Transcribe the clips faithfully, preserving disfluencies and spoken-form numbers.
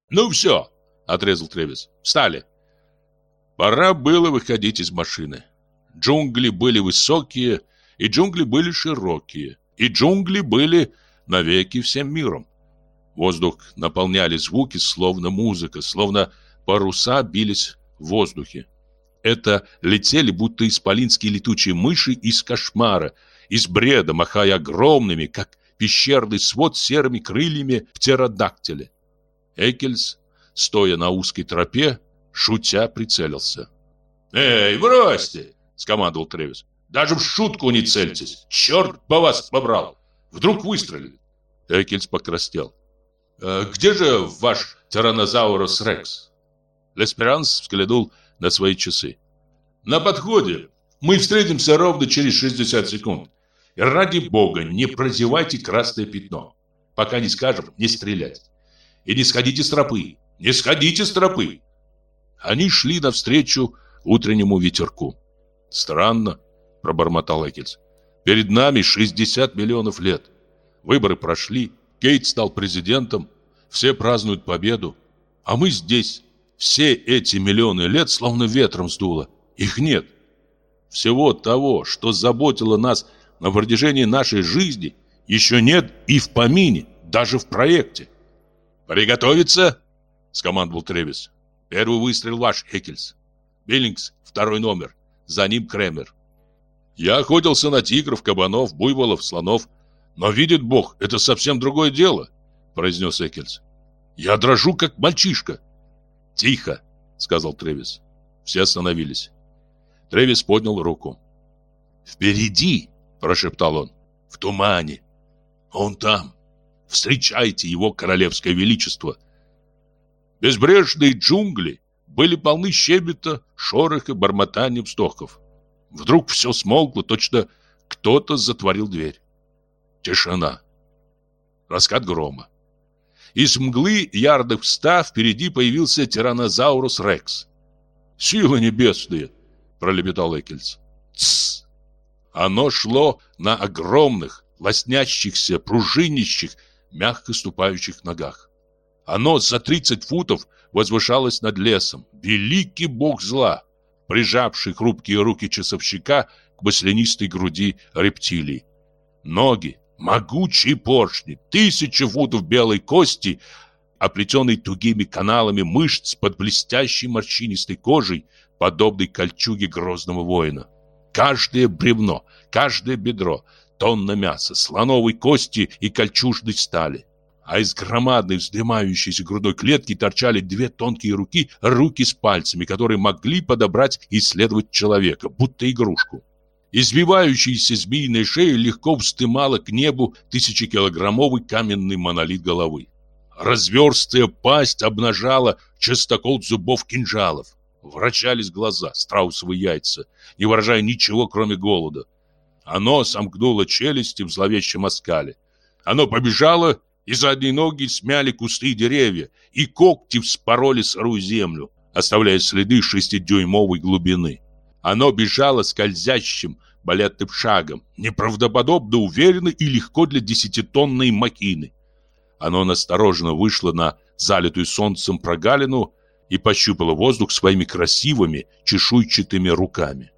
«Ну все», — отрезал Трэвис. «Встали». Пора было выходить из машины. Джунгли были высокие, и джунгли были широкие, и джунгли были навеки всем миром. Воздух наполняли звуки, словно музыка, словно паруса бились в воздухе. Это летели, будто исполинские летучие мыши из кошмара, из бреда, махая огромными, как пещерный свод, серыми крыльями птеродактиля. Эккельс, стоя на узкой тропе, шутя прицелился. «Эй, бросьте!» — скомандовал Трэвис. «Даже в шутку не цельтесь! Черт бы вас побрал! Вдруг выстрелит!» Эккельс покраснел. «Э, «Где же ваш тираннозаврус Рекс?» Лесперанс взглянул на свои часы. «На подходе. Мы встретимся ровно через шестьдесят секунд. И ради бога, не прозевайте красное пятно. Пока не скажем, не стрелять. И не сходите с тропы. Не сходите с тропы!» Они шли навстречу утреннему ветерку. «Странно», — пробормотал Эккельс. «Перед нами шестьдесят миллионов лет. Выборы прошли, Кейт стал президентом, все празднуют победу. А мы здесь. Все эти миллионы лет словно ветром сдуло. Их нет. Всего того, что заботило нас на протяжении нашей жизни, еще нет и в помине, даже в проекте». «Приготовиться!» — скомандовал Трэвис. «Первый выстрел ваш, Эккельс. Биллингс, второй номер. За ним Кремер». «Я охотился на тигров, кабанов, буйволов, слонов. Но, видит Бог, это совсем другое дело», — произнес Эккельс. «Я дрожу, как мальчишка». «Тихо», — сказал Трэвис. Все остановились. Трэвис поднял руку. «Впереди», — прошептал он, — «в тумане. Он там. Встречайте его королевское величество». Безбрежные джунгли были полны щебета, шороха, бормотания вздохов. Вдруг все смолкло, точно кто-то затворил дверь. Тишина. Раскат грома. Из мглы ярдов ста впереди появился тираннозаврус Рекс. «Силы небесные!» — пролепетал Эккельс. «Тссс!» Оно шло на огромных, лоснящихся, пружинящих, мягко ступающих ногах. Оно за тридцать футов возвышалось над лесом. Великий бог зла, прижавший хрупкие руки часовщика к маслянистой груди рептилии. Ноги, могучие поршни, тысячи футов белой кости, оплетенной тугими каналами мышц под блестящей морщинистой кожей, подобной кольчуге грозного воина. Каждое бревно, каждое бедро, тонна мяса, слоновой кости и кольчужной стали. А из громадной вздымающейся грудной клетки торчали две тонкие руки, руки с пальцами, которые могли подобрать и исследовать человека, будто игрушку. Извивающаяся змеиная шея легко вздымала к небу тысячекилограммовый каменный монолит головы. Разверстая пасть обнажала частокол зубов кинжалов. Вращались глаза, страусовые яйца, не выражая ничего, кроме голода. Оно сомкнуло челюсти в зловещем оскале. Оно побежало, и задние ноги смяли кусты и деревья, и когти вспороли сырую землю, оставляя следы шестидюймовой глубины. Оно бежало скользящим балетным шагом, неправдоподобно уверенно и легко для десятитонной махины. Оно настороженно вышло на залитую солнцем прогалину и пощупало воздух своими красивыми чешуйчатыми руками.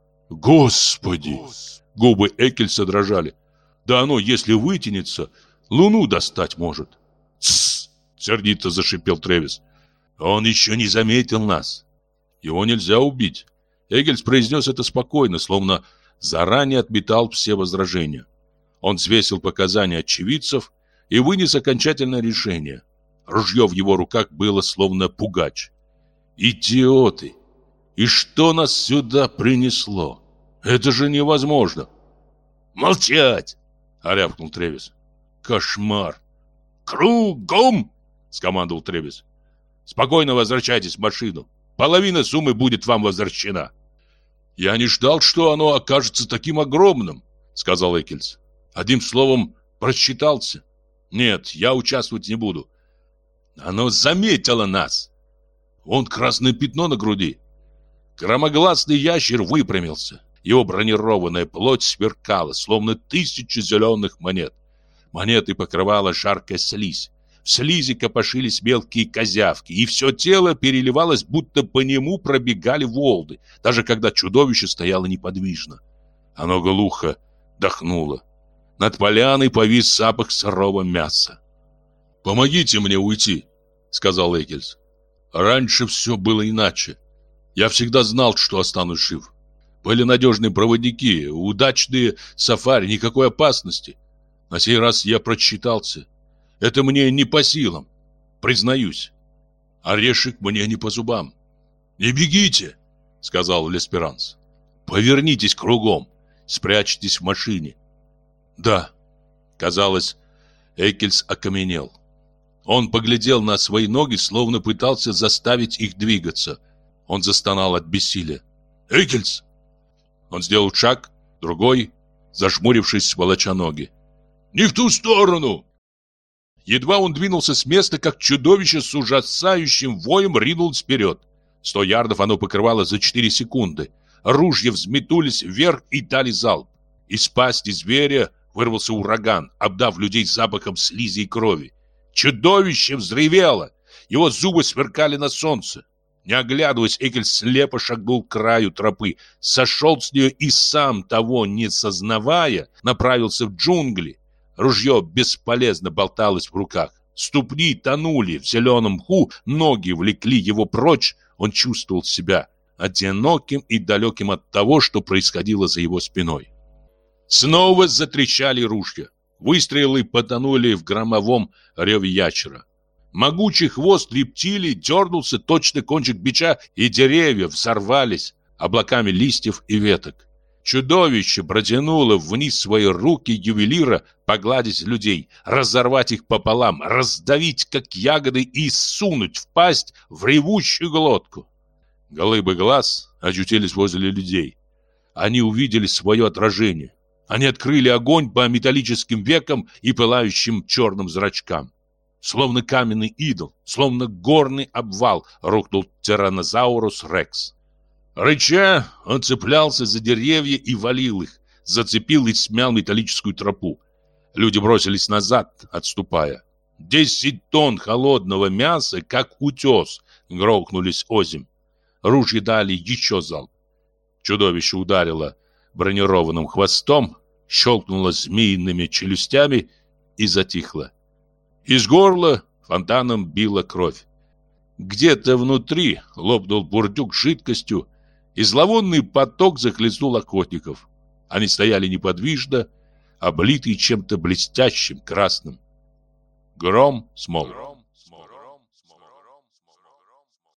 «Господи!» — губы Эккельса дрожали. «Да оно, если вытянется, луну достать может». «Тссс!» — сердито зашипел Трэвис. «Он еще не заметил нас. Его нельзя убить». Эккельс произнес это спокойно, словно заранее отметал все возражения. Он взвесил показания очевидцев и вынес окончательное решение. Ружье в его руках было словно пугач. «Идиоты! И что нас сюда принесло? Это же невозможно!» «Молчать!» — рявкнул Трэвис. «Кошмар!» «Кругом!» — скомандовал Трэвис. «Спокойно возвращайтесь в машину. Половина суммы будет вам возвращена». «Я не ждал, что оно окажется таким огромным», — сказал Эккельс. «Одним словом, просчитался. Нет, я участвовать не буду». «Оно заметило нас. Вон красное пятно на груди». Громогласный ящер выпрямился. Его бронированная плоть сверкала, словно тысячи зеленых монет. Монеты покрывала жаркая слизь. В слизи копошились мелкие козявки, и все тело переливалось, будто по нему пробегали волны, даже когда чудовище стояло неподвижно. Оно глухо дохнуло. Над поляной повис запах сырого мяса. «Помогите мне уйти», — сказал Эггельс. «Раньше все было иначе. Я всегда знал, что останусь жив. Были надежные проводники, удачные сафари, никакой опасности. На сей раз я просчитался. Это мне не по силам, признаюсь. Орешек мне не по зубам». «Не бегите», — сказал Лесперанс. «Повернитесь кругом, спрячьтесь в машине». «Да». Казалось, Эккельс окаменел. Он поглядел на свои ноги, словно пытался заставить их двигаться. Он застонал от бессилия. «Эккельс!» Он сделал шаг, другой, зажмурившись, волоча ноги. «Не в ту сторону!» Едва он двинулся с места, как чудовище с ужасающим воем ринулось вперед. Сто ярдов оно покрывало за четыре секунды. Ружья взметнулись вверх и дали залп. Из пасти зверя вырвался ураган, обдав людей запахом слизи и крови. Чудовище взревело. Его зубы сверкали на солнце. Не оглядываясь, Эккельс слепо шагнул к краю тропы, сошел с нее и сам, того не сознавая, направился в джунгли. Ружье бесполезно болталось в руках. Ступни тонули в зеленом мху, ноги влекли его прочь. Он чувствовал себя одиноким и далеким от того, что происходило за его спиной. Снова затрещали ружья. Выстрелы потонули в громовом реве ящера. Могучий хвост рептилии дернулся, точно кончик бича, и деревья взорвались облаками листьев и веток. Чудовище протянуло вниз свои руки ювелира погладить людей, разорвать их пополам, раздавить, как ягоды, и сунуть в пасть в ревущую глотку. Голыбы глаз очутились возле людей. Они увидели свое отражение. Они открыли огонь по металлическим векам и пылающим черным зрачкам. Словно каменный идол, словно горный обвал, рухнул тираннозаурус Рекс. Рыча, он цеплялся за деревья и валил их, зацепил и смял металлическую тропу. Люди бросились назад, отступая. Десять тонн холодного мяса, как утес, грохнулись озимь. Ружья дали еще залп. Чудовище ударило бронированным хвостом, щелкнуло змеиными челюстями и затихло. Из горла фонтаном била кровь. Где-то внутри лопнул бурдюк с жидкостью, и зловонный поток захлестнул охотников. Они стояли неподвижно, облитые чем-то блестящим красным. Гром смолк.